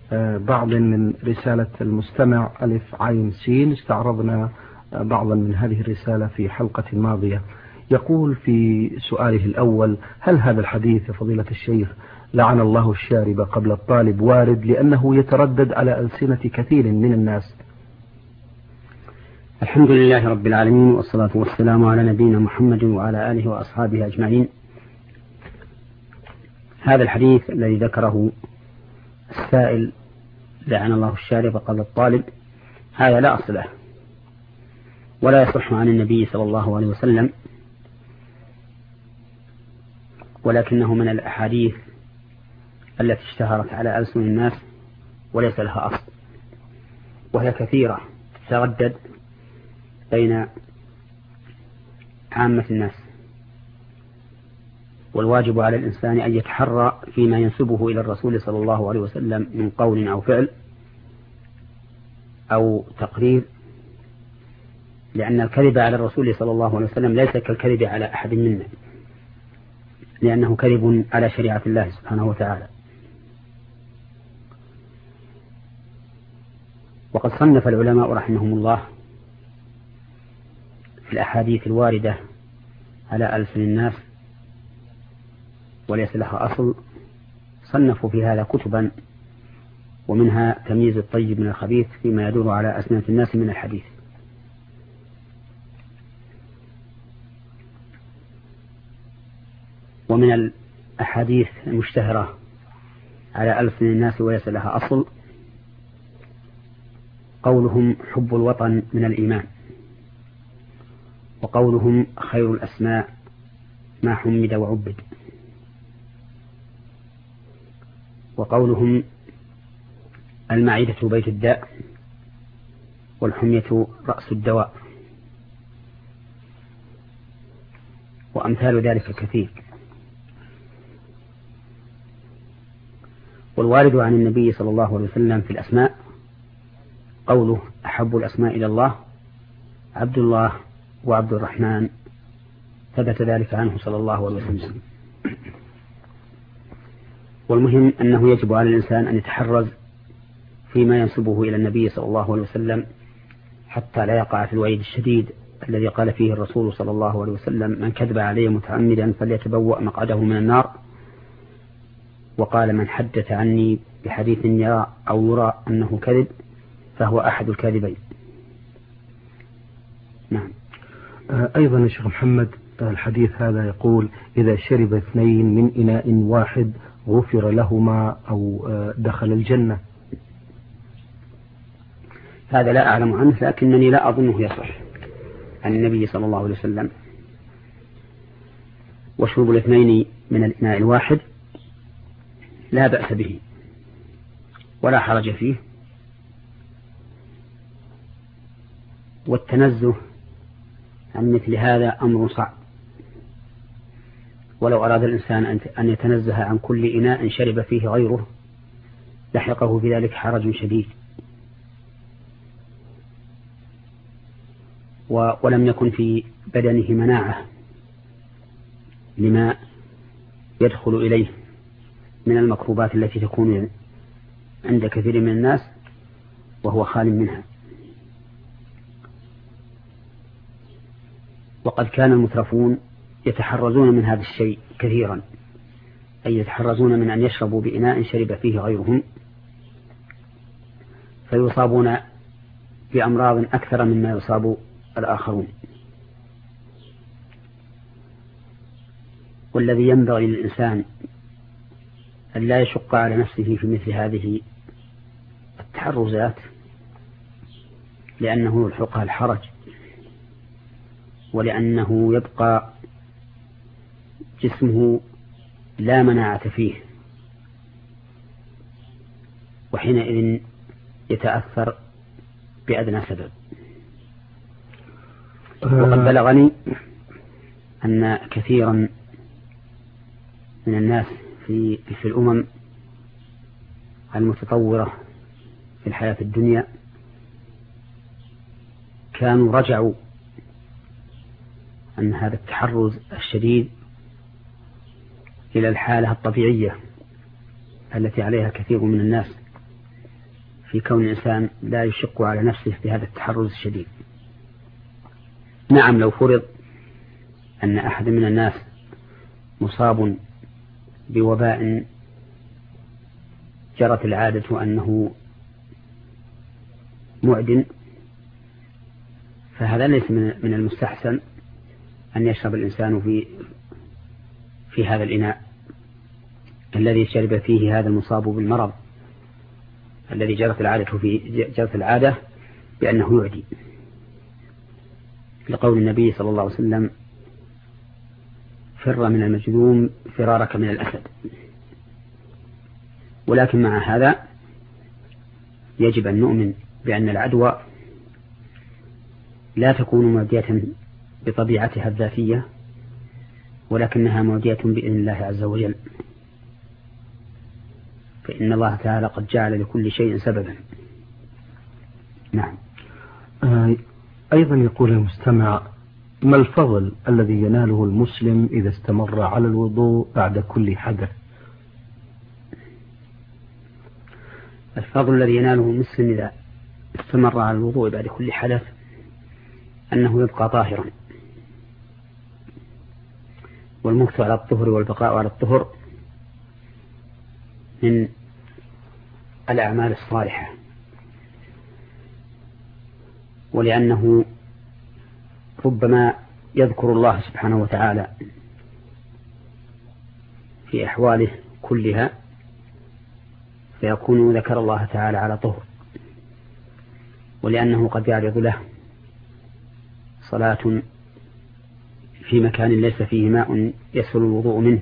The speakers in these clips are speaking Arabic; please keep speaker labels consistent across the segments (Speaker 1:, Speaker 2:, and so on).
Speaker 1: بعض من رسالة المستمع ألف عين سين. استعرضنا بعضا من هذه الرسالة في حلقة ماضية. يقول في سؤاله الأول: هل هذا الحديث يا فضيلة الشيخ لعن الله الشارب قبل الطالب وارد لأنه يتردد على ألسنة كثير من الناس؟
Speaker 2: الحمد لله رب العالمين، والصلاة والسلام على نبينا محمد وعلى آله وأصحابه أجمعين. هذا الحديث الذي ذكره السائل لعن الله الشارب قبل الطالب، هذا لا أصل له ولا يصح عن النبي صلى الله عليه وسلم، ولكنه من الأحاديث التي اشتهرت على ألسن الناس وليس لها أصل، وهي كثيرة تتردد بين عامة الناس. والواجب على الإنسان أن يتحرى فيما ينسبه إلى الرسول صلى الله عليه وسلم من قول أو فعل أو تقرير، لأن الكذب على الرسول صلى الله عليه وسلم ليس كالكذب على أحد منا، لأنه كذب على شريعة الله سبحانه وتعالى. وقد صنف العلماء رحمهم الله في الأحاديث الواردة على ألسن الناس وليس لها أصل، صنفوا في هذا كتبا، ومنها تمييز الطيب من الخبيث فيما يدور على ألسنة الناس من الحديث. ومن الأحاديث المشتهرة على ألسن الناس وليس لها أصل قولهم حب الوطن من الإيمان، وقولهم خير الأسماء ما حمد وعبد، وقولهم المعدة بيت الداء والحمية رأس الدواء، وأمثال ذلك كثير. والوارد عن النبي صلى الله عليه وسلم في الأسماء قوله أحب الأسماء إلى الله عبد الله وعبد الرحمن، ثبت ذلك عنه صلى الله عليه وسلم. والمهم أنه يجب على الإنسان أن يتحرز فيما ينسبه إلى النبي صلى الله عليه وسلم حتى لا يقع في الوعيد الشديد الذي قال فيه الرسول صلى الله عليه وسلم: من كذب علي متعمدا فليتبوأ مقعده من النار. وقال: من حدث عني بحديث يرى أو يرى أنه كذب فهو أحد الكاذبين. نعم.
Speaker 1: أيضا يا شيخ محمد، الحديث هذا يقول: إذا شرب اثنين من إناء واحد غفر لهما أو دخل الجنة.
Speaker 2: هذا لا أعلم عنه، لكنني لا أظنه يصح عن النبي صلى الله عليه وسلم. وشرب الاثنين من الإناء الواحد لا بأس به ولا حرج فيه، والتنزه عن مثل هذا أمر صعب، ولو أراد الإنسان أن يتنزه عن كل إناء شرب فيه غيره لحقه في ذلك حرج شديد، ولم يكن في بدنه مناعة لما يدخل إليه من الميكروبات التي تكون عند كثير من الناس وهو خال منها. وقد كان المترفون يتحرزون من هذا الشيء كثيرا، أي يتحرزون من أن يشربوا بإناء شرب فيه غيرهم، فيصابون بأمراض أكثر مما يصاب الآخرون. والذي ينبغي للإنسان أن لا يشق على نفسه في مثل هذه التحرزات، لأنه يلحقها الحرج، ولأنه يبقى جسمه لا مناعة فيه، وحينئذ يتأثر بأدنى سبب. وقد بلغني أن كثيرا من الناس في الأمم المتطورة في الحياة الدنيا كانوا رجعوا أن هذا التحرز الشديد إلى الحالة الطبيعية التي عليها كثير من الناس، في كون الإنسان لا يشق على نفسه في هذا التحرز الشديد. نعم، لو فرض أن أحد من الناس مصاب بوباء جرت العادة أنه معدن، فهذا ليس من المستحسن أن يشرب الإنسان في هذا الإناء الذي شرب فيه هذا المصاب بالمرض الذي جرت العادة بأنه يعدي، لقول النبي صلى الله عليه وسلم: فر من المجذوم فرارك من الأسد. ولكن مع هذا يجب أن نؤمن بأن العدوى لا تكون معدية بطبيعتها الذاتية، ولكنها معدية بإذن الله عز وجل، فإن الله تعالى قد جعل لكل شيء سببا. نعم.
Speaker 1: أيضا يقول المستمع: ما الفضل الذي يناله المسلم إذا استمر على الوضوء بعد كل حدث؟
Speaker 2: الفضل الذي يناله المسلم إذا استمر على الوضوء بعد كل حدث أنه يبقى طاهرا، والمكث على الطهر والبقاء على الطهر من الأعمال الصالحة، ولأنه ربما يذكر الله سبحانه وتعالى في أحواله كلها فيكون ذكر الله تعالى على طهر، ولأنه قد يعرض له صلاة في مكان ليس فيه ماء يسهل الوضوء منه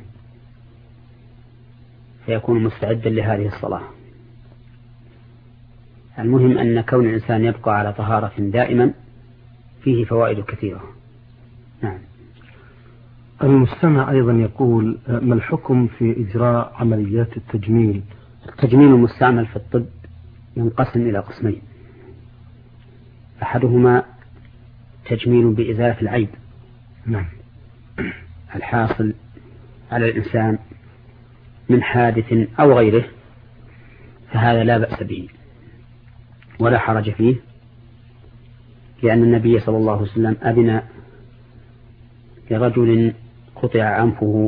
Speaker 2: فيكون مستعدا لهذه الصلاة. المهم أن كون الإنسان يبقى على طهارة دائما فيه فوائد كثيرة. نعم.
Speaker 1: المستمع أيضا يقول: ما الحكم في إجراء عمليات التجميل؟
Speaker 2: التجميل المستعمل في الطب ينقسم إلى قسمين: أحدهما تجميل بإزالة العيب
Speaker 1: نعم
Speaker 2: الحاصل على الإنسان من حادث أو غيره، فهذا لا بأس به ولا حرج فيه، لأن النبي صلى الله عليه وسلم أذن لرجل قطع أنفه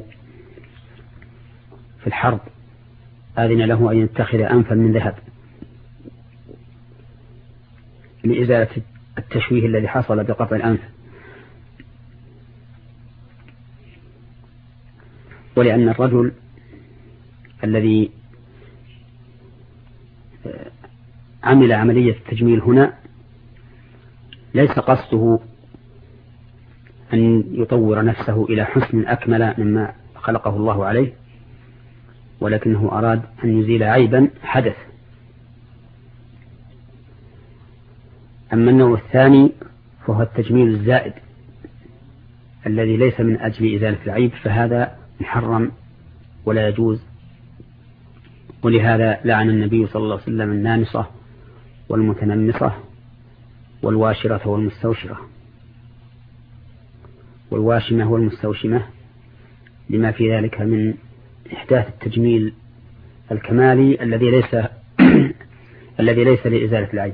Speaker 2: في الحرب، أذن له أن يتخذ أنفا من ذهب لإزالة التشويه الذي حصل بقطع الأنف، ولأن الرجل الذي عمل عملية التجميل هنا ليس قصده أن يطور نفسه إلى حسن أكمل مما خلقه الله عليه، ولكنه أراد أن يزيل عيبا حدث. أما النوع الثاني فهو التجميل الزائد الذي ليس من أجل إزالة العيب، فهذا محرم ولا يجوز، ولهذا لعن النبي صلى الله عليه وسلم النامصة والمتنمصة والواشرة والمستوشرة والواشمة والمستوشمة، لما في ذلك من إحداث التجميل الكمالي الذي ليس لإزالة العيب.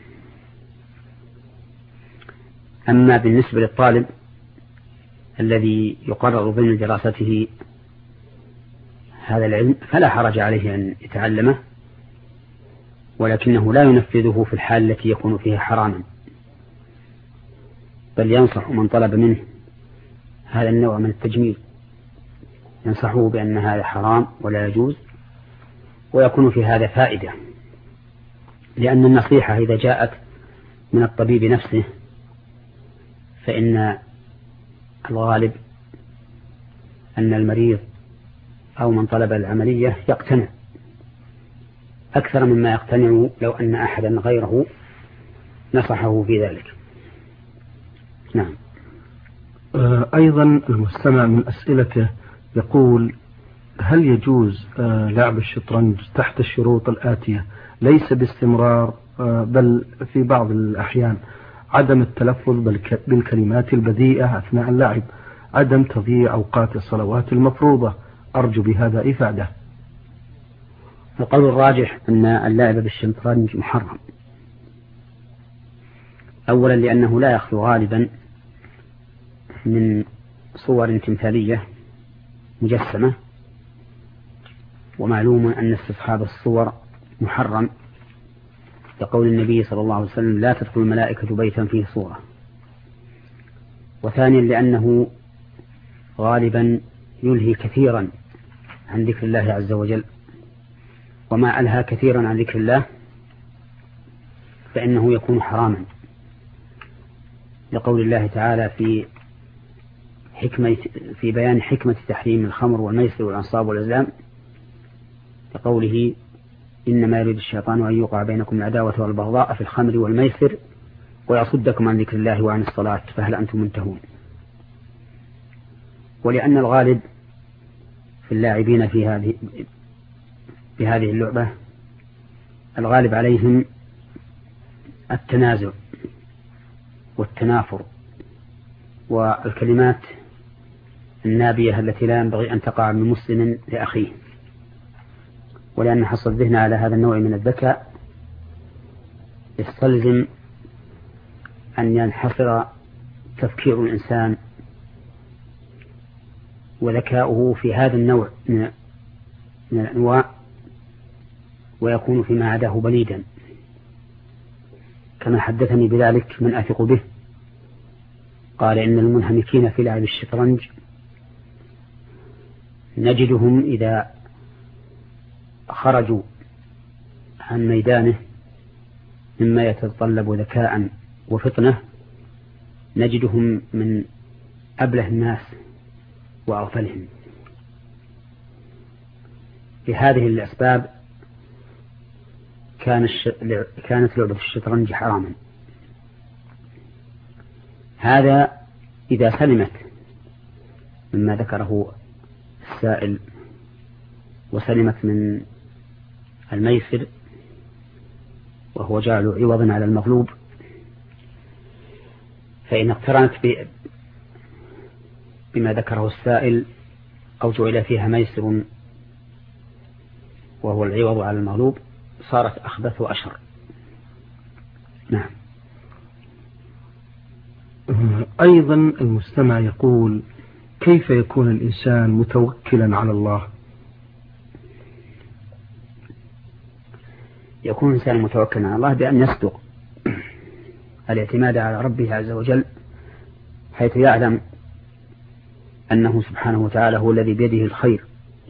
Speaker 2: أما بالنسبة للطالب الذي يقرر ضمن دراسته هذا العلم فلا حرج عليه أن يتعلمه، ولكنه لا ينفذه في الحال التي يكون فيها حراما، بل ينصح من طلب منه هذا النوع من التجميل، ينصحه بأن هذا حرام ولا يجوز، ويكون في هذا فائدة، لأن النصيحة إذا جاءت من الطبيب نفسه فإن الغالب أن المريض أو من طلب العملية يقتنع أكثر مما يقتنع لو أن أحدا غيره نصحه في ذلك. نعم.
Speaker 1: أيضا المستمع من أسئلته يقول: هل يجوز لعب الشطرنج تحت الشروط الآتية، ليس باستمرار بل في بعض الأحيان عدم التلفظ بالكلمات البذيئة أثناء اللعب، عدم تضييع أوقات الصلوات المفروضة، أرجو بهذا إفادة.
Speaker 2: القول الراجح أن اللعب بالشطرنج محرم، أولا لأنه لا يخلو غالبا من صور تمثالية مجسمة، ومعلوم أن استصحاب الصور محرم لقول النبي صلى الله عليه وسلم لا تدخل الملائكة بيتا فيه صورة. وثانيا لأنه غالبا يلهي كثيرا عن ذكر الله عز وجل، وما ألهى كثيرا عن ذكر الله فإنه يكون حراما، لقول الله تعالى في بيان حكمة تحريم الخمر والميسر والأنصاب والأزلام، لقوله إنما يريد الشيطان أن يوقع بينكم العداوة والبغضاء في الخمر والميسر ويصدكم عن ذكر الله وعن الصلاة فهل أنتم منتهون. ولأن الغالب في اللاعبين في هذه اللعبة الغالب عليهم التنازع والتنافر والكلمات النابية التي لا ينبغي أن تقع من مسلم لأخيه، ولأن حص الذهن على هذا النوع من الذكاء يستلزم أن ينحصر تفكير الإنسان وذكاؤه في هذا النوع من الأنواع، ويكون فيما عداه بليدا، كما حدثني بذلك من أثق به، قال إن المنهمكين في لعب الشطرنج نجدهم إذا خرجوا عن ميدانه مما يتطلب ذكاء وفطنة نجدهم من أبله الناس وأغفلهم. لهذه الأسباب كانت لعبة الشطرنج حراما. هذا إذا سلمت مما ذكره السائل وسلمت من الميسر وهو جعل عوضا على المغلوب، فإن اقترنت بما ذكره السائل أو جعل فيها ميسر وهو العوض على المغلوب صارت أخبث وأشر. نعم.
Speaker 1: أيضا المستمع يقول: كيف يكون الإنسان متوكلا على الله؟
Speaker 2: يكون الإنسان متوكلا على الله بأن يصدق الاعتماد على ربه عز وجل، حيث يعلم أنه سبحانه وتعالى هو الذي بيده الخير،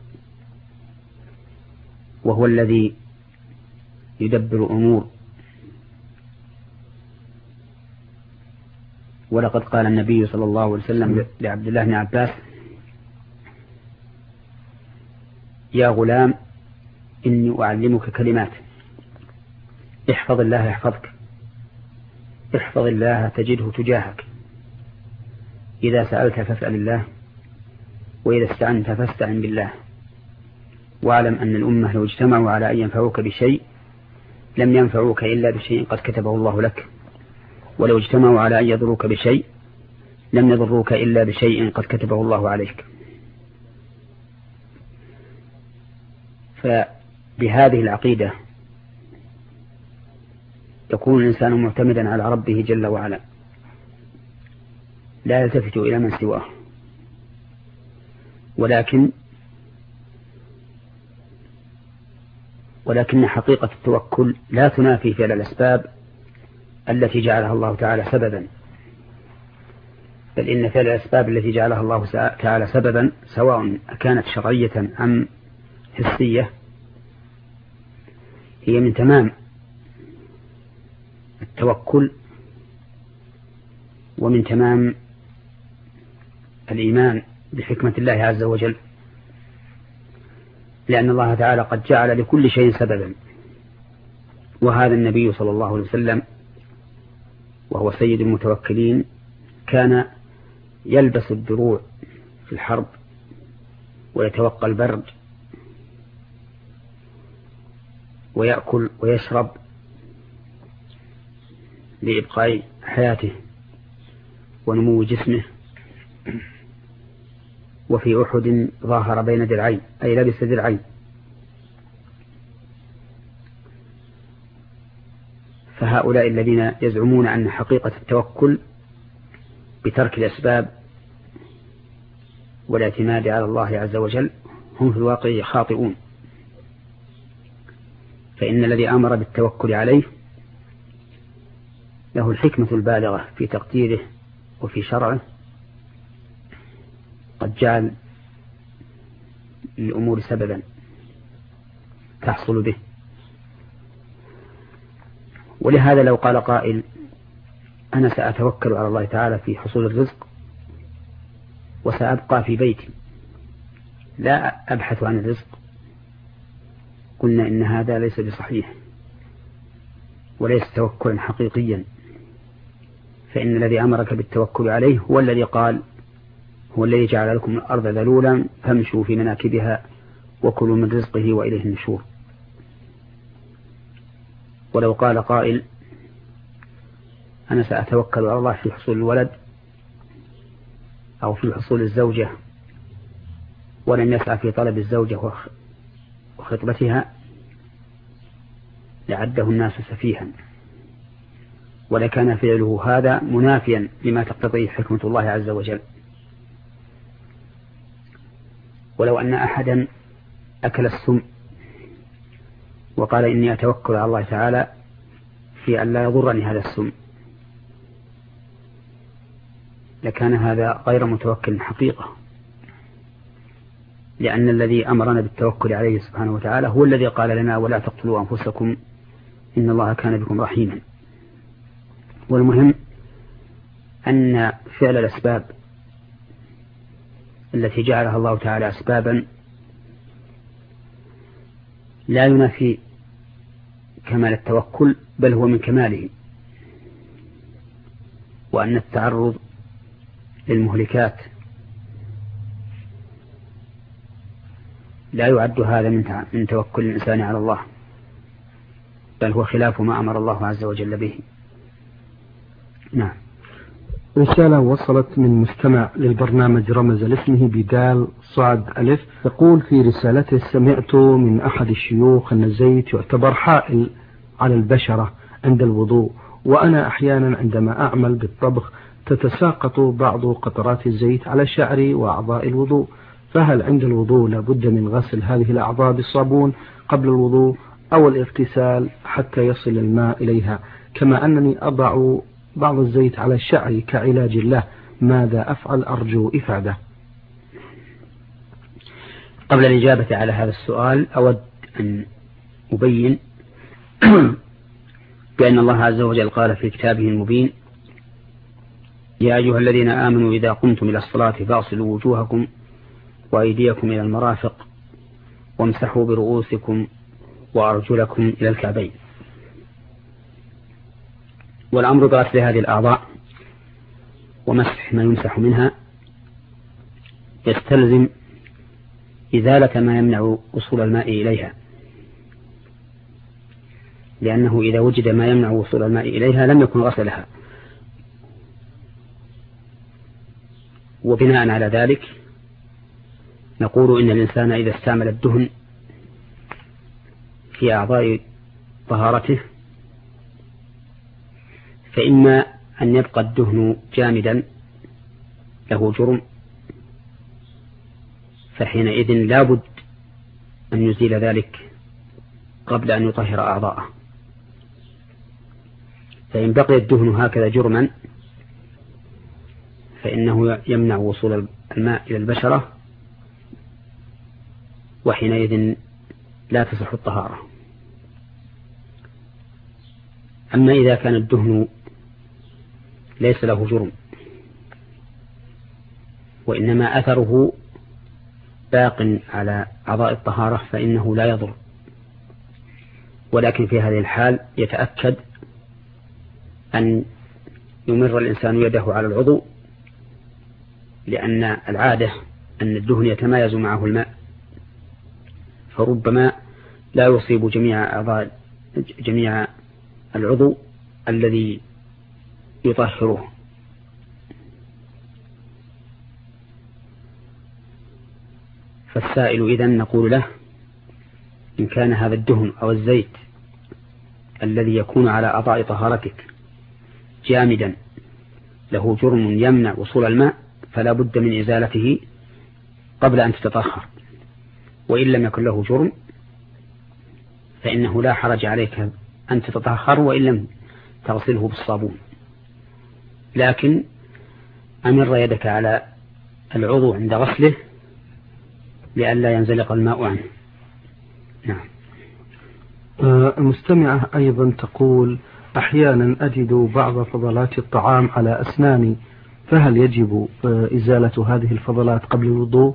Speaker 2: وهو الذي يدبر الأمور. ولقد قال النبي صلى الله عليه وسلم لعبد الله بن عباس: يا غلام إني أعلمك كلمات، احفظ الله يحفظك، احفظ الله تجده تجاهك، إذا سألت فاسأل الله، وإذا استعنت فاستعن بالله، واعلم أن الأمة لو اجتمعوا على أن ينفعوك بشيء لم ينفعوك إلا بشيء قد كتبه الله لك، ولو اجتمعوا على أن يضروك بشيء لم يضروك إلا بشيء قد كتبه الله عليك. فبهذه العقيدة يكون الإنسان معتمدا على ربه جل وعلا، لا يلتفت إلى من سواه، ولكن حقيقة التوكل لا تنافي فعل الأسباب التي جعلها الله تعالى سببا، بل إن فعل الأسباب التي جعلها الله تعالى سببا سواء كانت شرعية أم حسية هي من تمام التوكل ومن تمام الإيمان بحكمة الله عز وجل، لأن الله تعالى قد جعل لكل شيء سببا. وهذا النبي صلى الله عليه وسلم وهو سيد المتوكلين كان يلبس الدروع في الحرب ويتوقى البرد ويأكل ويشرب لإبقاء حياته ونمو جسمه. وفي أحد ظاهر بين درعين، أي لبس درعين، فهؤلاء الذين يزعمون أن حقيقة التوكل بترك الأسباب والاعتماد على الله عز وجل هم في الواقع خاطئون، فإن الذي أمر بالتوكل عليه له الحكمة البالغة في تقديره وفي شرعه، قد جعل للأمور سببا تحصل به. ولهذا لو قال قائل أنا سأتوكل على الله تعالى في حصول الرزق وسأبقى في بيتي لا أبحث عن الرزق، قلنا إن هذا ليس بصحيح وليس توكلا حقيقيا، فإن الذي أمرك بالتوكل عليه هو الذي قال هو الذي جعل لكم الأرض ذلولا فامشوا في مناكبها وكلوا من رزقه وإليه النشور. ولو قال قائل أنا سأتوكل على الله في حصول الولد أو في حصول الزوجة ولم يسعى في طلب الزوجة وخطبتها لعده الناس سفيها، ولكان فعله هذا منافيا لما تقتضيه حكمة الله عز وجل. ولو أن أحدا أكل السم وقال إني أتوكل على الله تعالى في أن لا يضرني هذا السم لكان هذا غير متوكل حقيقة، لأن الذي أمرنا بالتوكل عليه سبحانه وتعالى هو الذي قال لنا ولا تقتلوا أنفسكم إن الله كان بكم رحيما. والمهم أن فعل الأسباب التي جعلها الله تعالى أسبابا لا ينافي كمال التوكل، بل هو من كماله، وأن التعرض للمهلكات لا يعد هذا من توكل الإنسان على الله، بل هو خلاف ما أمر الله عز وجل به. نعم.
Speaker 1: رسالة وصلت من مستمع للبرنامج رمز لاسمه بدال صاد ألف، يقول في رسالته: سمعت من أحد الشيوخ أن الزيت يعتبر حائل على البشرة عند الوضوء، وأنا أحيانا عندما أعمل بالطبخ تتساقط بعض قطرات الزيت على شعري وأعضاء الوضوء، فهل عند الوضوء لابد من غسل هذه الأعضاء بالصابون قبل الوضوء أو الاغتسال حتى يصل الماء إليها؟ كما أنني أضع بعض الزيت على شعري كعلاج له، ماذا أفعل؟ أرجو إفادة.
Speaker 2: قبل الإجابة على هذا السؤال أود أن أبين بأن الله عز وجل قال في كتابه المبين: يا أيها الذين آمنوا إذا قمتم إلى الصلاة فاغسلوا وجوهكم وأيديكم إلى المرافق وامسحوا برؤوسكم وأرجلكم إلى الكعبين. والأمر بغسل هذه الأعضاء ومسح ما يمسح منها يستلزم إزالة ما يمنع وصول الماء إليها، لأنه إذا وجد ما يمنع وصول الماء إليها لم يكن غسلها. وبناء على ذلك نقول إن الإنسان إذا استعمل الدهن في أعضاء طهارته فإما أن يبقى الدهن جامدا له جرم، فحينئذ لا بد أن يزيل ذلك قبل أن يطهر أعضاءه. فإن بقي الدهن هكذا جرما فإنه يمنع وصول الماء إلى البشرة، وحينئذ لا تصح الطهارة. أما إذا كان الدهن ليس له جرم وإنما أثره باق على أعضاء الطهارة فإنه لا يضر، ولكن في هذه الحال يتأكد أن يمر الإنسان يده على العضو، لأن العادة أن الدهن يتمايز معه الماء، فربما لا يصيب جميع العضو الذي يطهره. فالسائل إذن نقول له: إن كان هذا الدهن أو الزيت الذي يكون على أعضاء طهارتك جامدا له جرم يمنع وصول الماء فلا بد من إزالته قبل أن تتطهر، وإن لم يكن له جرم فإنه لا حرج عليك أن تتطهر وإن لم تغسله بالصابون، لكن أمر يدك على العضو عند غسله لئلا ينزلق الماء عنه. نعم.
Speaker 1: المستمعة أيضا تقول: أحيانا أجد بعض فضلات الطعام على أسناني، فهل يجب إزالة هذه الفضلات قبل الوضوء؟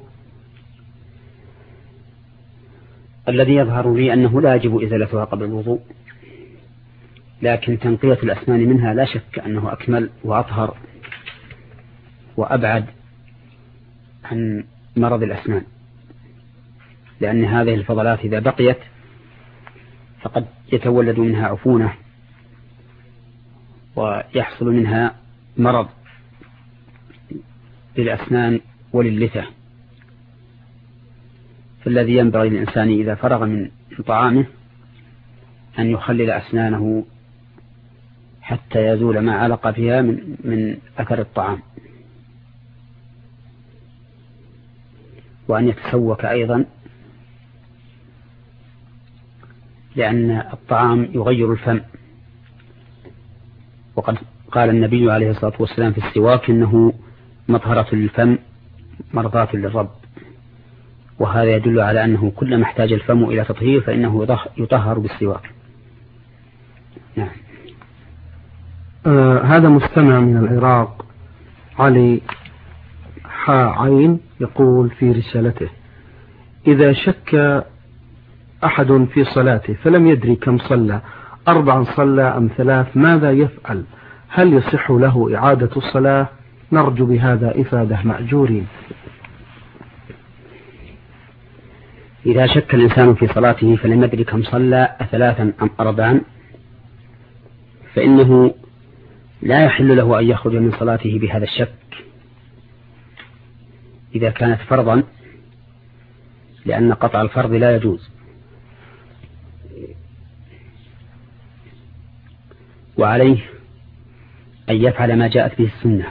Speaker 2: الذي يظهر لي أنه لا يجب إزالتها قبل الوضوء، لكن تنقية الأسنان منها لا شك أنه أكمل وأطهر وأبعد عن مرض الأسنان، لأن هذه الفضلات إذا بقيت فقد يتولد منها عفونة ويحصل منها مرض للأسنان وللثة. فالذي ينبغي للإنسان إذا فرغ من طعامه أن يخلل أسنانه حتى يزول ما علق فيها من أثر الطعام، وأن يتسوك أيضا، لأن الطعام يغير الفم، وقد قال النبي عليه الصلاة والسلام في السواك إنه مطهرة للفم مرضاة للرب، وهذا يدل على أنه كلما احتاج الفم إلى تطهير فإنه يطهر بالسواك. نعم.
Speaker 1: هذا مستمع من العراق علي عين يقول في رسالته: إذا شك أحد في صلاته فلم يدري كم صلى، 4 صلى أم 3، ماذا يفعل؟ هل يصح له إعادة الصلاة؟ نرجو بهذا إفادة مأجورين.
Speaker 2: إذا شك الإنسان في صلاته فلم يدري كم صلى 3 أم 4، فإنه لا يحل له أن يخرج من صلاته بهذا الشك إذا كانت فرضا، لأن قطع الفرض لا يجوز، وعليه أن يفعل ما جاءت به السنة.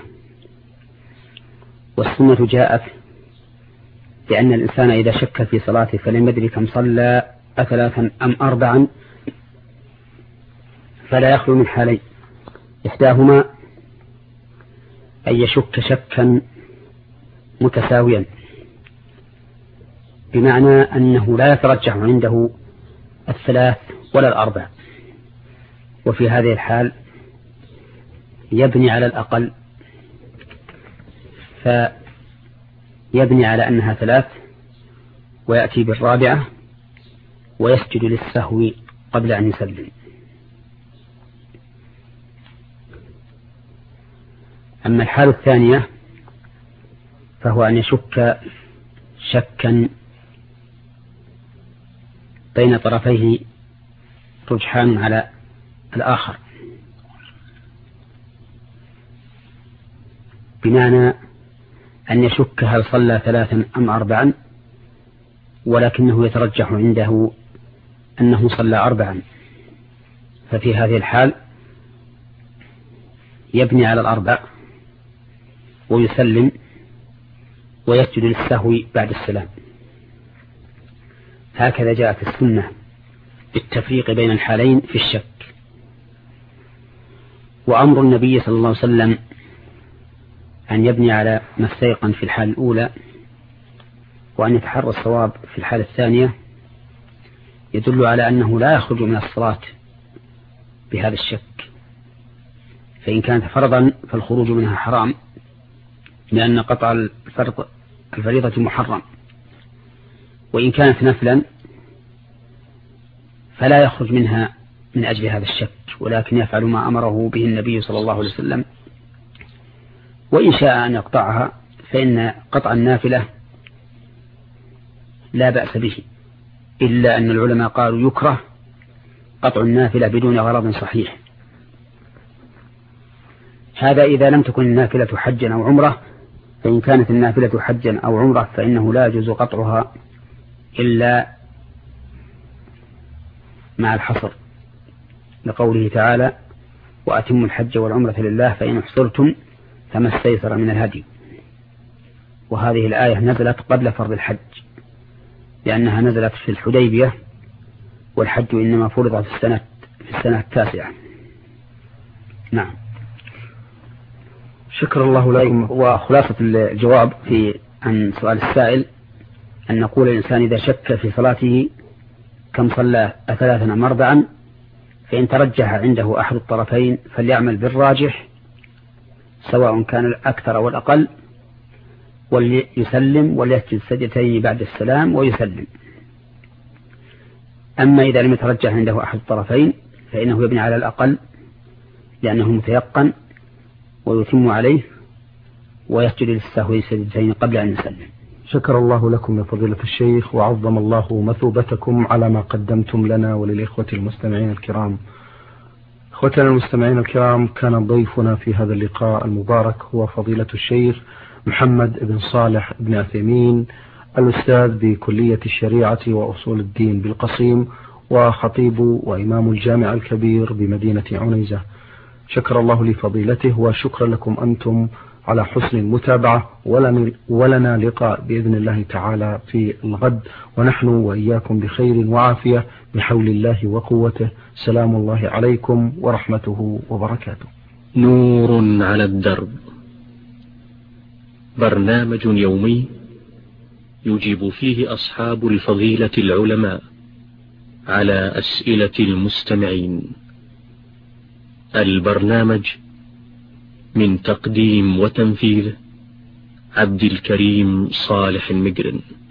Speaker 2: والسنة جاءت بأن الإنسان إذا شك في صلاته فلم يدري كم صلى 3 أم 4 فلا يخلو من حالين: إحداهما أن يشك شكا متساويا، بمعنى أنه لا يترجح عنده 3 ولا 4، وفي هذه الحال يبني على الأقل، فيبني على أنها 3 ويأتي بالرابعة ويسجد للسهو قبل أن يسلم. أما الحالة الثانية فهو أن يشك شكا بين طرفيه رجحان على الآخر، بمعنى أن يشك هل صلى 3 أم 4، ولكنه يترجح عنده أنه صلى 4، ففي هذه الحال يبني على 4 ويسلم ويسجد للسهو بعد السلام. هكذا جاءت السنة بالتفريق بين الحالين في الشك. وأمر النبي صلى الله عليه وسلم أن يبني على ما استيقن في الحال الأولى وأن يتحرى الصواب في الحالة الثانية يدل على أنه لا يخرج من الصلاة بهذا الشك، فإن كانت فرضا فالخروج منها حرام، لأن قطع الفريضة محرم، وإن كانت نفلا فلا يخرج منها من أجل هذا الشك، ولكن يفعل ما أمره به النبي صلى الله عليه وسلم. وإن شاء أن يقطعها فإن قطع النافلة لا بأس به، إلا أن العلماء قالوا يكره قطع النافلة بدون غرض صحيح. هذا إذا لم تكن النافلة حجا أو عمرة، فإن كانت النافلة حجا أو عمرة فإنه لا يجوز قطعها إلا مع الحصر، لقوله تعالى وأتموا الحج والعمرة لله فإن احصرتم فما استيسر من الهدي. وهذه الآية نزلت قبل فرض الحج لأنها نزلت في الحديبية، والحج إنما فرض في السنة التاسعة. نعم.
Speaker 1: شكر الله لكم.
Speaker 2: وخلاصة الجواب عن سؤال السائل أن نقول الإنسان إذا شك في صلاته كم صلى 3 أم 4 فإن ترجح عنده أحد الطرفين فليعمل بالراجح سواء كان الأكثر أو الأقل، وليسلم وليسجد سجدتين بعد السلام ويسلم. أما إذا لم يترجح عنده أحد الطرفين فإنه يبني على الأقل لأنه متيقن ويتم عليه ويسجد للسهو سجدتين قبل أن يسلم.
Speaker 1: شكر الله لكم يا فضيلة الشيخ وعظم الله مثوبتكم على ما قدمتم لنا وللإخوة المستمعين الكرام. إخوتنا المستمعين الكرام، كان ضيفنا في هذا اللقاء المبارك هو فضيلة الشيخ محمد بن صالح بن عثيمين، الأستاذ بكلية الشريعة وأصول الدين بالقصيم، وخطيب وإمام الجامع الكبير بمدينة عنيزة. شكر الله لفضيلته وشكرا لكم أنتم على حسن المتابعة، ولنا لقاء بإذن الله تعالى في الغد، ونحن وإياكم بخير وعافية بحول الله وقوته. سلام الله عليكم ورحمته وبركاته.
Speaker 3: نور على الدرب، برنامج يومي يجيب فيه أصحاب الفضيلة العلماء على أسئلة المستمعين. البرنامج من تقديم وتنفيذ عبد الكريم صالح المقرن.